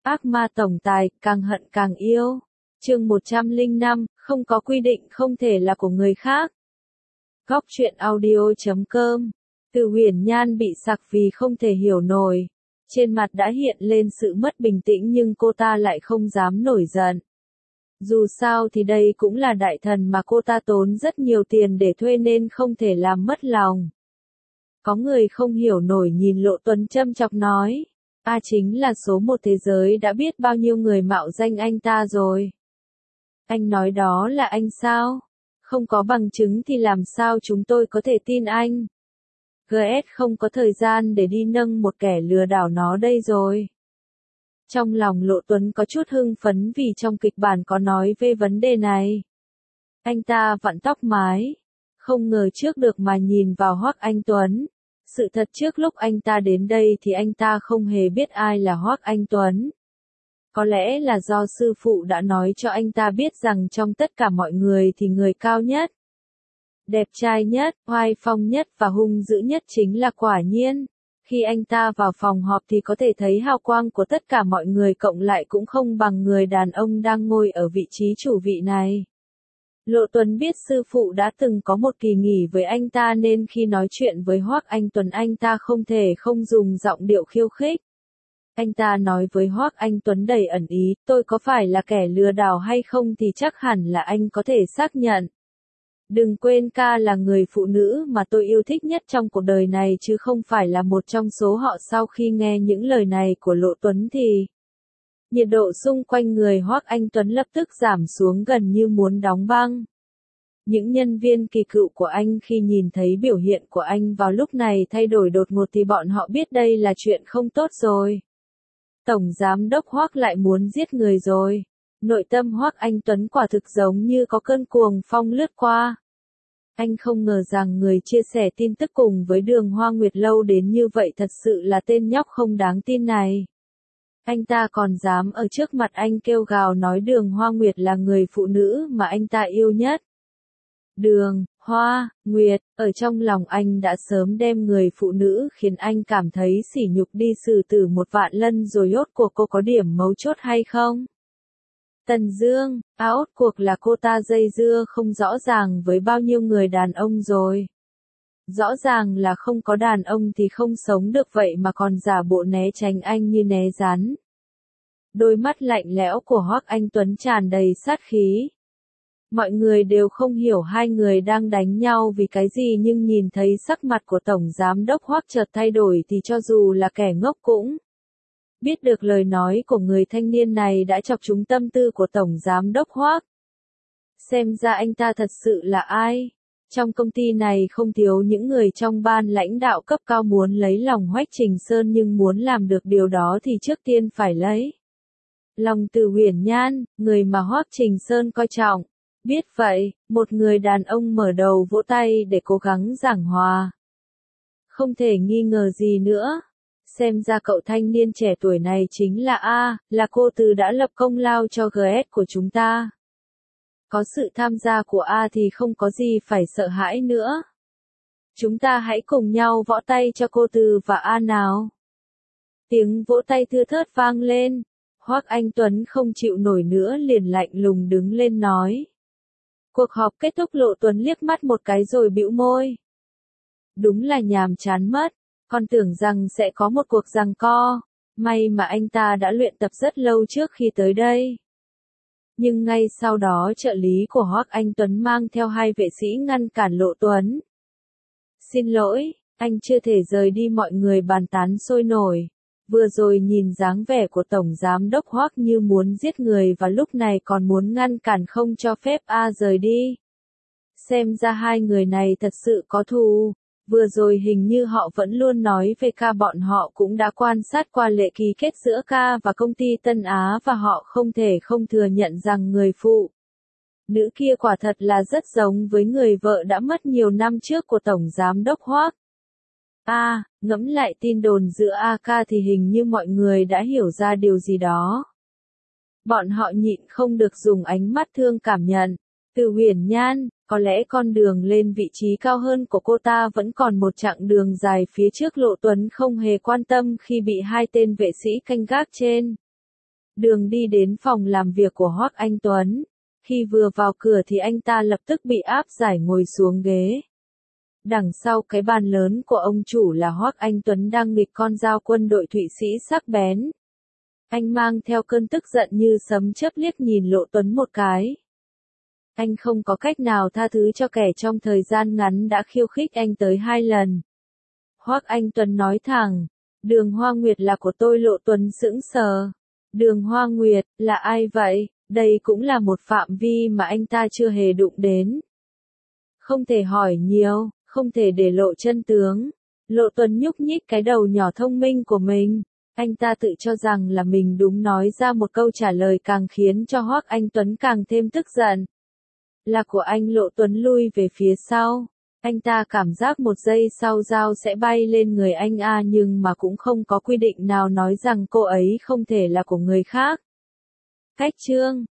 Ác ma tổng tài, càng hận càng yêu. Chương 105, không có quy định không thể là của người khác. Góc truyện audio.com. Từ Huyền Nhan bị sặc vì không thể hiểu nổi. Trên mặt đã hiện lên sự mất bình tĩnh nhưng cô ta lại không dám nổi giận. Dù sao thì đây cũng là đại thần mà cô ta tốn rất nhiều tiền để thuê nên không thể làm mất lòng. Có người không hiểu nổi nhìn Lộ Tuấn châm chọc nói. Chính là số một thế giới đã biết bao nhiêu người mạo danh anh ta rồi. Anh nói đó là anh sao? Không có bằng chứng thì làm sao chúng tôi có thể tin anh? GS không có thời gian để đi nâng một kẻ lừa đảo nó đây rồi. Trong lòng Lộ Tuấn có chút hưng phấn vì trong kịch bản có nói về vấn đề này. Anh ta vặn tóc mái. Không ngờ trước được mà nhìn vào Hoắc Anh Tuấn. Sự thật trước lúc anh ta đến đây thì anh ta không hề biết ai là Hoắc Anh Tuấn. Có lẽ là do sư phụ đã nói cho anh ta biết rằng trong tất cả mọi người thì người cao nhất, đẹp trai nhất, oai phong nhất và hung dữ nhất chính là Quả Nhiên. Khi anh ta vào phòng họp thì có thể thấy hào quang của tất cả mọi người cộng lại cũng không bằng người đàn ông đang ngồi ở vị trí chủ vị này. Lộ Tuấn biết sư phụ đã từng có một kỳ nghỉ với anh ta nên khi nói chuyện với Hoắc Anh Tuấn anh ta không thể không dùng giọng điệu khiêu khích. Anh ta nói với Hoắc Anh Tuấn đầy ẩn ý, tôi có phải là kẻ lừa đảo hay không thì chắc hẳn là anh có thể xác nhận. Đừng quên ca là người phụ nữ mà tôi yêu thích nhất trong cuộc đời này chứ không phải là một trong số họ. Sau khi nghe những lời này của Lộ Tuấn thì nhiệt độ xung quanh người Hoắc Anh Tuấn lập tức giảm xuống gần như muốn đóng băng. Những nhân viên kỳ cựu của anh khi nhìn thấy biểu hiện của anh vào lúc này thay đổi đột ngột thì bọn họ biết đây là chuyện không tốt rồi. Tổng giám đốc Hoắc lại muốn giết người rồi. Nội tâm Hoắc Anh Tuấn quả thực giống như có cơn cuồng phong lướt qua. Anh không ngờ rằng người chia sẻ tin tức cùng với Đường Hoa Nguyệt lâu đến như vậy thật sự là tên nhóc không đáng tin này. Anh ta còn dám ở trước mặt anh kêu gào nói Đường Hoa Nguyệt là người phụ nữ mà anh ta yêu nhất. Đường Hoa Nguyệt, ở trong lòng anh đã sớm đem người phụ nữ khiến anh cảm thấy sỉ nhục đi xử tử 1.000 lần rồi. Rốt cuộc cô có điểm mấu chốt hay không? Tần Dương, rốt cuộc là cô ta dây dưa không rõ ràng với bao nhiêu người đàn ông rồi. Rõ ràng là không có đàn ông thì không sống được vậy mà còn giả bộ né tránh anh như né rắn. Đôi mắt lạnh lẽo của Hoắc Anh Tuấn tràn đầy sát khí. Mọi người đều không hiểu hai người đang đánh nhau vì cái gì nhưng nhìn thấy sắc mặt của Tổng Giám đốc Hoắc chợt thay đổi thì cho dù là kẻ ngốc cũng biết được lời nói của người thanh niên này đã chọc trúng tâm tư của Tổng Giám đốc Hoắc. Xem ra anh ta thật sự là ai? Trong công ty này không thiếu những người trong ban lãnh đạo cấp cao muốn lấy lòng Hoắc Trình Sơn nhưng muốn làm được điều đó thì trước tiên phải lấy lòng Từ Huyền Nhan, người mà Hoắc Trình Sơn coi trọng. Biết vậy, một người đàn ông mở đầu vỗ tay để cố gắng giảng hòa. Không thể nghi ngờ gì nữa. Xem ra cậu thanh niên trẻ tuổi này chính là cô Từ đã lập công lao cho GS của chúng ta. Có sự tham gia của thì không có gì phải sợ hãi nữa. Chúng ta hãy cùng nhau vỗ tay cho cô Từ và nào. Tiếng vỗ tay thưa thớt vang lên. Hoắc Anh Tuấn không chịu nổi nữa liền lạnh lùng đứng lên nói. Cuộc họp kết thúc. Lộ Tuấn liếc mắt một cái rồi bĩu môi. Đúng là nhàm chán mất, con tưởng rằng sẽ có một cuộc giằng co, may mà anh ta đã luyện tập rất lâu trước khi tới đây. Nhưng ngay sau đó trợ lý của Hoắc Anh Tuấn mang theo 2 vệ sĩ ngăn cản Lộ Tuấn. Xin lỗi, anh chưa thể rời đi. Mọi người bàn tán sôi nổi. Vừa rồi nhìn dáng vẻ của Tổng Giám đốc Hoắc như muốn giết người và lúc này còn muốn ngăn cản không cho phép rời đi. Xem ra hai người này thật sự có thù. Vừa rồi hình như họ vẫn luôn nói về ca. Bọn họ cũng đã quan sát qua lệ ký kết giữa ca và công ty Tân Á và họ không thể không thừa nhận rằng người phụ nữ kia quả thật là rất giống với người vợ đã mất nhiều năm trước của Tổng Giám đốc Hoắc. Ngẫm lại tin đồn giữa ca thì hình như mọi người đã hiểu ra điều gì đó. Bọn họ nhịn không được dùng ánh mắt thương cảm nhận. Từ Huyền Nhan, có lẽ con đường lên vị trí cao hơn của cô ta vẫn còn một chặng đường dài phía trước. Lộ Tuấn không hề quan tâm khi bị 2 tên vệ sĩ canh gác trên Đường đi đến phòng làm việc của Hoắc Anh Tuấn. Khi vừa vào cửa thì anh ta lập tức bị áp giải ngồi xuống ghế. Đằng sau cái bàn lớn của ông chủ là Hoắc Anh Tuấn đang nghịch con dao quân đội Thụy Sĩ sắc bén. Anh mang theo cơn tức giận như sấm chớp liếc nhìn Lộ Tuấn một cái. Anh không có cách nào tha thứ cho kẻ trong thời gian ngắn đã khiêu khích anh tới 2 lần. Hoắc Anh Tuấn nói thẳng, Đường Hoa Nguyệt là của tôi. Lộ Tuấn sững sờ. Đường Hoa Nguyệt, là ai vậy? Đây cũng là một phạm vi mà anh ta chưa hề đụng đến. Không thể hỏi nhiều, không thể để lộ chân tướng. Lộ Tuấn nhúc nhích cái đầu nhỏ thông minh của mình. Anh ta tự cho rằng là mình đúng, nói ra một câu trả lời càng khiến cho Hoắc Anh Tuấn càng thêm tức giận. Là của anh. Lộ Tuấn lui về phía sau. Anh ta cảm giác một giây sau dao sẽ bay lên người anh nhưng mà cũng không có quy định nào nói rằng cô ấy không thể là của người khác. Cách chương